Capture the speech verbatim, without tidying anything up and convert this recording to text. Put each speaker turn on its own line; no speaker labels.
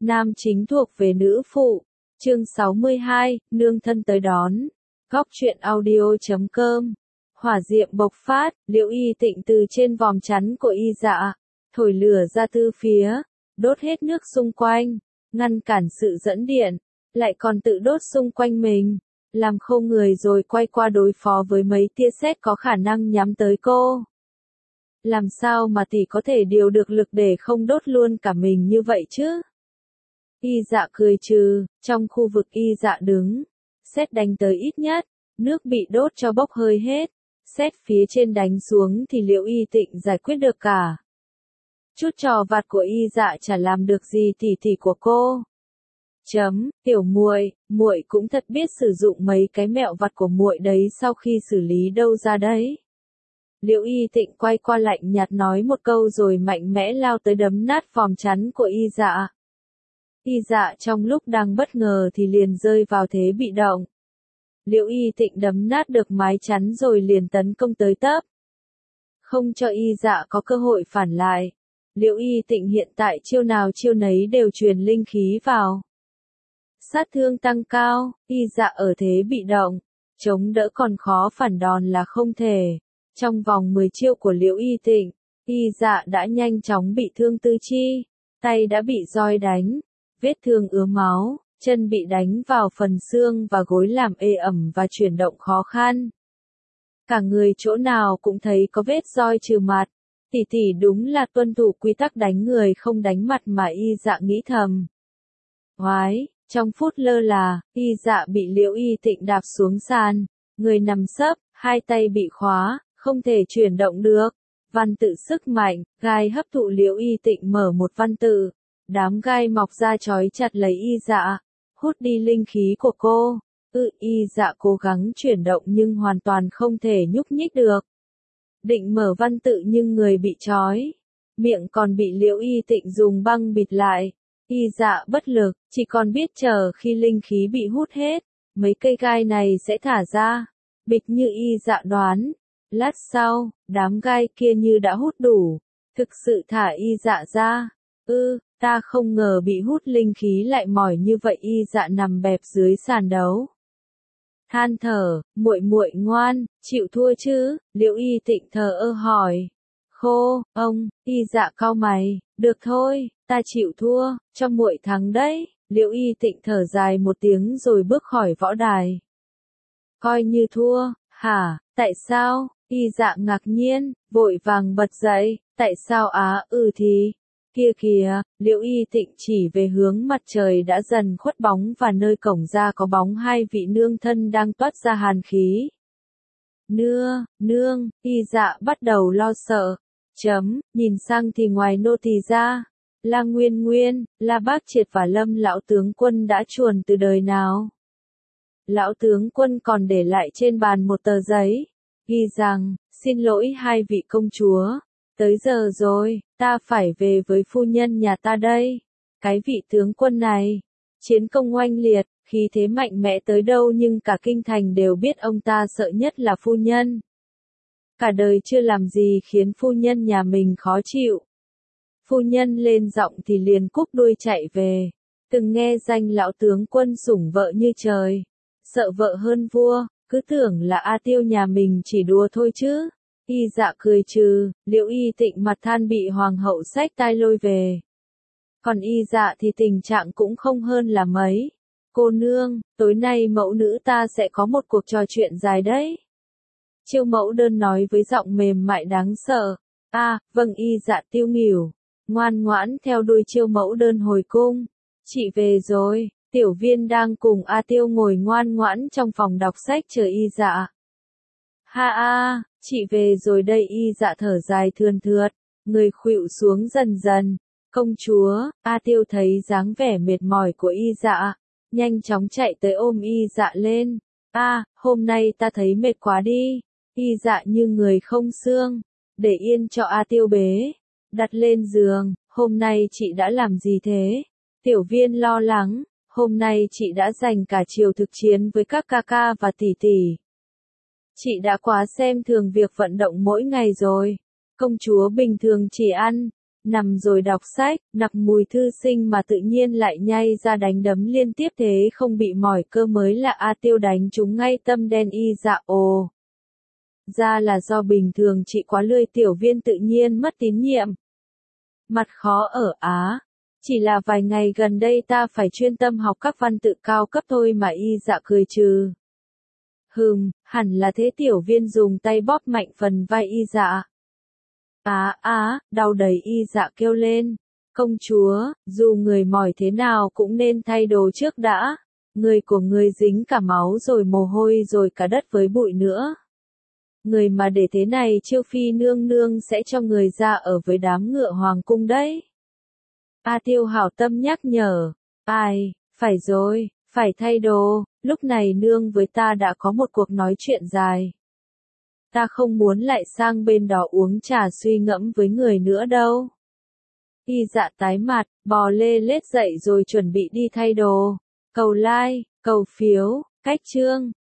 Nam chính thuộc về nữ phụ. Chương sáu mươi hai, nương thân tới đón. Góc truyện audio chấm com. Hỏa diệm bộc phát, Liễu Y Tịnh từ trên vòm chắn của Y Dạ, thổi lửa ra tư phía, đốt hết nước xung quanh, ngăn cản sự dẫn điện, lại còn tự đốt xung quanh mình, làm khô người rồi quay qua đối phó với mấy tia sét có khả năng nhắm tới cô. Làm sao mà tỷ có thể điều được lực để không đốt luôn cả mình như vậy chứ? Y Dạ cười trừ, trong khu vực Y Dạ đứng, sét đánh tới ít nhất, nước bị đốt cho bốc hơi hết, sét phía trên đánh xuống thì Liễu Y Tịnh giải quyết được cả. Chút trò vặt của Y Dạ chả làm được gì tỷ tỷ của cô. Chấm, tiểu muội, muội cũng thật biết sử dụng mấy cái mẹo vặt của muội đấy sau khi xử lý đâu ra đấy. Liễu Y Tịnh quay qua lạnh nhạt nói một câu rồi mạnh mẽ lao tới đấm nát vòm chắn của Y Dạ. Y Dạ trong lúc đang bất ngờ thì liền rơi vào thế bị động. Liễu Y Tịnh đấm nát được mái chắn rồi liền tấn công tới tấp. Không cho Y Dạ có cơ hội phản lại. Liễu Y Tịnh hiện tại chiêu nào chiêu nấy đều truyền linh khí vào. Sát thương tăng cao, Y Dạ ở thế bị động, chống đỡ còn khó phản đòn là không thể. Trong vòng mười chiêu của Liễu Y Tịnh, Y Dạ đã nhanh chóng bị thương tứ chi, tay đã bị roi đánh, vết thương ứa máu, chân bị đánh vào phần xương và gối làm ê ẩm và chuyển động khó khăn. Cả người chỗ nào cũng thấy có vết roi trừ mặt, tỷ tỷ đúng là tuân thủ quy tắc đánh người không đánh mặt mà Y Dạ nghĩ thầm. Oái, trong phút lơ là, Y Dạ bị Liễu Y Tịnh đạp xuống sàn, người nằm sấp, hai tay bị khóa, không thể chuyển động được. Văn tự sức mạnh, gai hấp thụ Liễu Y Tịnh mở một văn tự. Đám gai mọc ra trói chặt lấy Y Dạ, hút đi linh khí của cô. Ừ, Y Dạ cố gắng chuyển động nhưng hoàn toàn không thể nhúc nhích được. Định mở văn tự nhưng người bị trói, miệng còn bị Liễu Y Tịnh dùng băng bịt lại. Y Dạ bất lực, chỉ còn biết chờ khi linh khí bị hút hết, mấy cây gai này sẽ thả ra. Bịch như Y Dạ đoán. Lát sau, đám gai kia như đã hút đủ, thực sự thả Y Dạ ra. Ư, ừ, ta không ngờ bị hút linh khí lại mỏi như vậy. Y Dạ nằm bẹp dưới sàn đấu. Than thở, muội muội ngoan, chịu thua chứ? Liễu Y Tịnh thờ ơ hỏi. Khô, ông, Y Dạ cau mày, được thôi, ta chịu thua, cho muội thắng đấy. Liễu Y Tịnh thở dài một tiếng rồi bước khỏi võ đài. Coi như thua, hả, tại sao? Y Dạ ngạc nhiên, vội vàng bật dậy, tại sao á, ừ thì, kia kìa, Liễu Y Tịnh chỉ về hướng mặt trời đã dần khuất bóng và nơi cổng ra có bóng hai vị nương thân đang toát ra hàn khí. Nưa, nương, Y Dạ bắt đầu lo sợ, chấm, nhìn sang thì ngoài nô tỳ ra, La Nguyên Nguyên, La Bác Triệt và Lâm lão tướng quân đã chuồn từ đời nào. Lão tướng quân còn để lại trên bàn một tờ giấy, ghi rằng, xin lỗi hai vị công chúa, tới giờ rồi, ta phải về với phu nhân nhà ta đây. Cái vị tướng quân này, chiến công oanh liệt, khí thế mạnh mẽ tới đâu nhưng cả kinh thành đều biết ông ta sợ nhất là phu nhân. Cả đời chưa làm gì khiến phu nhân nhà mình khó chịu. Phu nhân lên giọng thì liền cúp đuôi chạy về, từng nghe danh lão tướng quân sủng vợ như trời, sợ vợ hơn vua. Cứ tưởng là A Tiêu nhà mình chỉ đùa thôi chứ. Y Dạ cười trừ, Liễu Y Tịnh mặt than bị hoàng hậu xách tai lôi về. Còn Y Dạ thì tình trạng cũng không hơn là mấy. Cô nương, tối nay mẫu nữ ta sẽ có một cuộc trò chuyện dài đấy. Chiêu mẫu đơn nói với giọng mềm mại đáng sợ. À, vâng. Y Dạ tiêu nghỉu, ngoan ngoãn theo đuôi chiêu mẫu đơn hồi cung. Chị về rồi. Tiểu Viên đang cùng A Tiêu ngồi ngoan ngoãn trong phòng đọc sách chờ Y Dạ. Ha a, chị về rồi đây. Y Dạ thở dài thườn thượt, người khuỵu xuống dần dần. Công chúa, A Tiêu thấy dáng vẻ mệt mỏi của Y Dạ, nhanh chóng chạy tới ôm Y Dạ lên. A, à, hôm nay ta thấy mệt quá đi. Y Dạ như người không xương, để yên cho A Tiêu bế, đặt lên giường. Hôm nay chị đã làm gì thế? Tiểu Viên lo lắng. Hôm nay chị đã dành cả chiều thực chiến với các ca ca và tỷ tỷ. Chị đã quá xem thường việc vận động mỗi ngày rồi. Công chúa bình thường chỉ ăn, nằm rồi đọc sách, nặc mùi thư sinh mà tự nhiên lại nhay ra đánh đấm liên tiếp thế không bị mỏi cơ mới là A Tiêu đánh trúng ngay tâm đen y dạ ồ. Ra là do bình thường chị quá lười tiểu viên tự nhiên mất tín nhiệm. Mặt khó ở Á. Chỉ là vài ngày gần đây ta phải chuyên tâm học các văn tự cao cấp thôi mà y dạ cười trừ. Hừm, hẳn là thế tiểu viên dùng tay bóp mạnh phần vai y dạ. Á á, đau đầy y dạ kêu lên. Công chúa, dù người mỏi thế nào cũng nên thay đồ trước đã. Người của người dính cả máu rồi mồ hôi rồi cả đất với bụi nữa. Người mà để thế này Chiêu Phi nương nương sẽ cho người ra ở với đám ngựa hoàng cung đấy. A Tiêu hảo tâm nhắc nhở. Ai, phải rồi, phải thay đồ, lúc này nương với ta đã có một cuộc nói chuyện dài. Ta không muốn lại sang bên đó uống trà suy ngẫm với người nữa đâu. Y dạ tái mặt, bò lê lết dậy rồi chuẩn bị đi thay đồ. Cầu like, cầu phiếu, cách chương.